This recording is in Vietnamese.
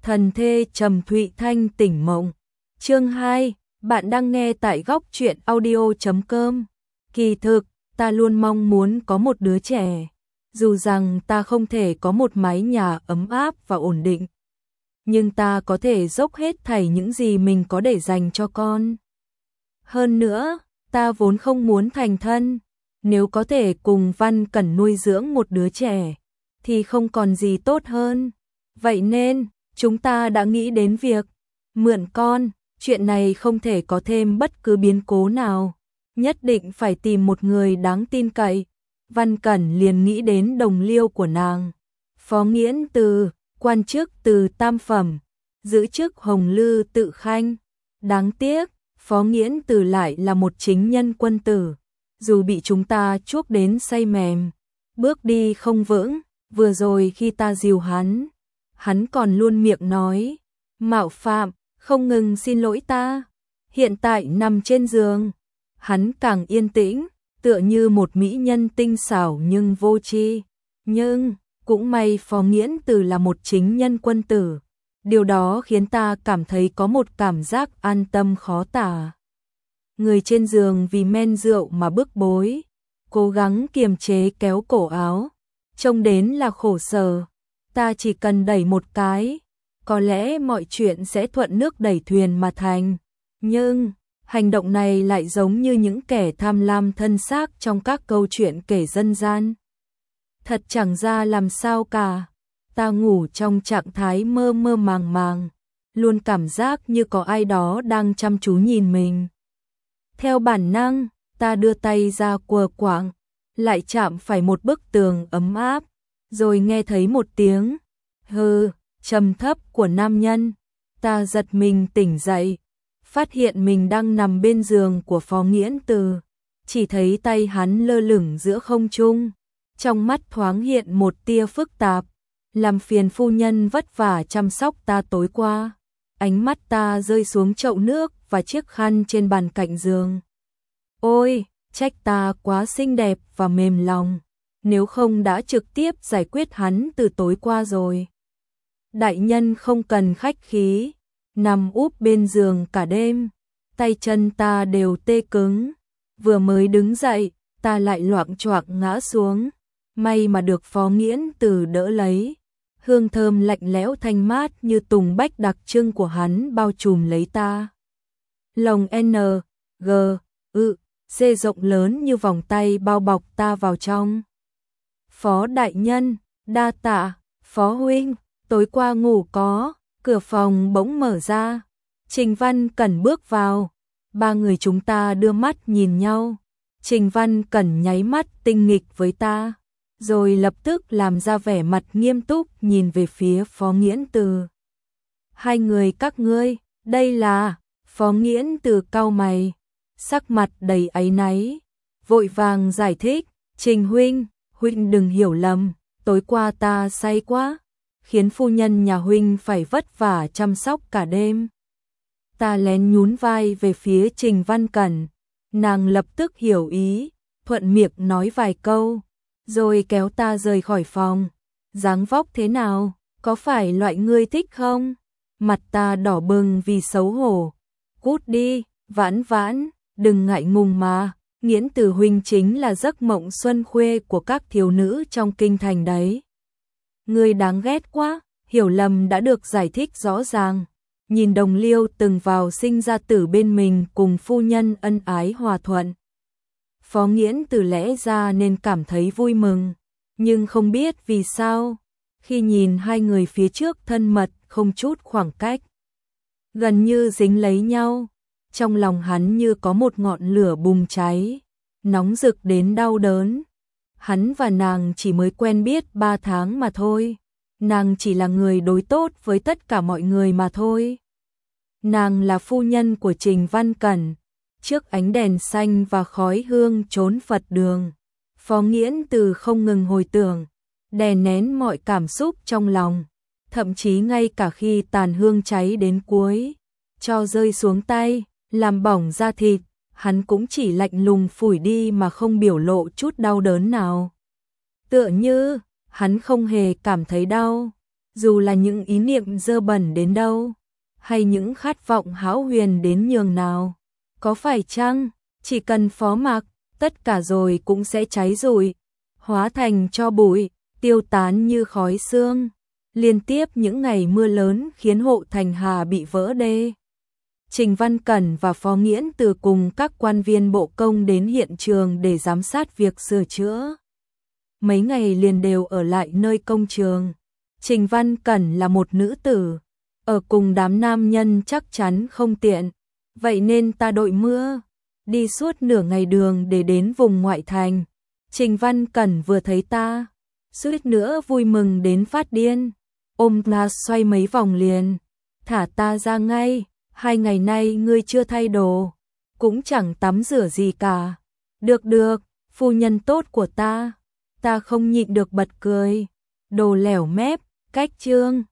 Thần thê Trầm Thụy Thanh tỉnh mộng. Chương 2, bạn đang nghe tại góc truyện audio.com. Kỳ thực, ta luôn mong muốn có một đứa trẻ. Dù rằng ta không thể có một mái nhà ấm áp và ổn định, nhưng ta có thể dốc hết thảy những gì mình có để dành cho con. Hơn nữa, ta vốn không muốn thành thân. Nếu có thể cùng Văn Cẩn nuôi dưỡng một đứa trẻ, thì không còn gì tốt hơn. Vậy nên, chúng ta đã nghĩ đến việc mượn con. Chuyện này không thể có thêm bất cứ biến cố nào. Nhất định phải tìm một người đáng tin cậy. Văn Cẩn liền nghĩ đến đồng liêu của nàng, Phó Nghiễn Từ, quan chức từ tam phẩm, giữ chức Hồng Lư Tự Khanh. Đáng tiếc, Phó Nghiễn Từ lại là một chính nhân quân tử. Dù bị chúng ta chuốc đến say mềm, bước đi không vững, vừa rồi khi ta dìu hắn còn luôn miệng nói, mạo phạm, không ngừng xin lỗi ta. Hiện tại nằm trên giường, hắn càng yên tĩnh, tựa như một mỹ nhân tinh xảo nhưng vô tri. Nhưng, cũng may Phó Nghiễn Từ là một chính nhân quân tử. Điều đó khiến ta cảm thấy có một cảm giác an tâm khó tả. Người trên giường vì men rượu mà bức bối, cố gắng kiềm chế kéo cổ áo, trông đến là khổ sở. Ta chỉ cần đẩy một cái, có lẽ mọi chuyện sẽ thuận nước đẩy thuyền mà thành. Nhưng, hành động này lại giống như những kẻ tham lam thân xác trong các câu chuyện kể dân gian. Thật chẳng ra làm sao cả. Ta ngủ trong trạng thái mơ mơ màng màng, luôn cảm giác như có ai đó đang chăm chú nhìn mình. Theo bản năng, ta đưa tay ra quờ quạng, lại chạm phải một bức tường ấm áp, rồi nghe thấy một tiếng hừ trầm thấp của nam nhân. Ta giật mình tỉnh dậy, phát hiện mình đang nằm bên giường của Phó Nghiễn Từ, chỉ thấy tay hắn lơ lửng giữa không trung, trong mắt thoáng hiện một tia phức tạp. Làm phiền phu nhân vất vả chăm sóc ta tối qua. Ánh mắt ta rơi xuống chậu nước và chiếc khăn trên bàn cạnh giường. Ôi, trách ta quá xinh đẹp và mềm lòng, nếu không đã trực tiếp giải quyết hắn từ tối qua rồi. Đại nhân không cần khách khí, nằm úp bên giường cả đêm, tay chân ta đều tê cứng. Vừa mới đứng dậy, ta lại loạng choạng ngã xuống. May mà được Phó Nghiễn Từ đỡ lấy. Hương thơm lạnh lẽo thanh mát như tùng bách đặc trưng của hắn bao trùm lấy ta. Lòng N, G, Ư, C rộng lớn như vòng tay bao bọc ta vào trong. Phó đại nhân, đa tạ. Phó huynh, tối qua ngủ có. Cửa phòng bỗng mở ra, Trình Văn Cẩn bước vào. Ba người chúng ta đưa mắt nhìn nhau. Trình Văn Cẩn nháy mắt tinh nghịch với ta, rồi lập tức làm ra vẻ mặt nghiêm túc nhìn về phía Phó Nghiễn Từ. Hai người các ngươi, đây là... Phó Nghiễn Từ cau mày, sắc mặt đầy áy náy, vội vàng giải thích, Trình huynh, huynh đừng hiểu lầm, tối qua ta say quá, khiến phu nhân nhà huynh phải vất vả chăm sóc cả đêm. Ta lén nhún vai về phía Trình Văn Cẩn, nàng lập tức hiểu ý, thuận miệng nói vài câu, rồi kéo ta rời khỏi phòng. Dáng vóc thế nào, có phải loại ngươi thích không? Mặt ta đỏ bừng vì xấu hổ. Cút đi, Vãn Vãn, đừng ngại ngùng mà, Nghiễn Từ huynh chính là giấc mộng xuân khuê của các thiếu nữ trong kinh thành đấy. Ngươi đáng ghét quá. Hiểu lầm đã được giải thích rõ ràng. Nhìn đồng liêu từng vào sinh ra tử bên mình cùng phu nhân ân ái hòa thuận, Phó Nghiễn Từ lẽ ra nên cảm thấy vui mừng, nhưng không biết vì sao, khi nhìn hai người phía trước thân mật không chút khoảng cách, gần như dính lấy nhau, trong lòng hắn như có một ngọn lửa bùng cháy, nóng rực đến đau đớn. Hắn và nàng chỉ mới quen biết 3 tháng mà thôi, nàng chỉ là người đối tốt với tất cả mọi người mà thôi. Nàng là phu nhân của Trình Văn Cẩn. Trước ánh đèn xanh và khói hương chốn Phật đường, Phó Nghiễn Từ không ngừng hồi tưởng, đè nén mọi cảm xúc trong lòng, thậm chí ngay cả khi tàn hương cháy đến cuối, cho rơi xuống tay, làm bỏng da thịt, hắn cũng chỉ lạnh lùng phủi đi mà không biểu lộ chút đau đớn nào. Tựa như, hắn không hề cảm thấy đau. dù là những ý niệm dơ bẩn đến đâu, hay những khát vọng hão huyền đến nhường nào. Có phải chăng, chỉ cần phó mặc, tất cả rồi cũng sẽ cháy rụi, hóa thành tro bụi, tiêu tán như khói sương. Liên tiếp những ngày mưa lớn khiến hộ Thành Hà bị vỡ đê. Trình Văn Cẩn và Phó Nghiễn Từ cùng các quan viên bộ công đến hiện trường để giám sát việc sửa chữa. Mấy ngày liền đều ở lại nơi công trường. Trình Văn Cẩn là một nữ tử, ở cùng đám nam nhân chắc chắn không tiện, vậy nên ta đội mưa, đi suốt nửa ngày đường để đến vùng ngoại thành. Trình Văn Cẩn vừa thấy ta, suýt nữa vui mừng đến phát điên, ôm ta xoay mấy vòng liền, thả ta ra ngay, 2 ngày nay ngươi chưa thay đồ, cũng chẳng tắm rửa gì cả. Được được, phu nhân tốt của ta không nhịn được bật cười, đồ lẻo mép, cách trương.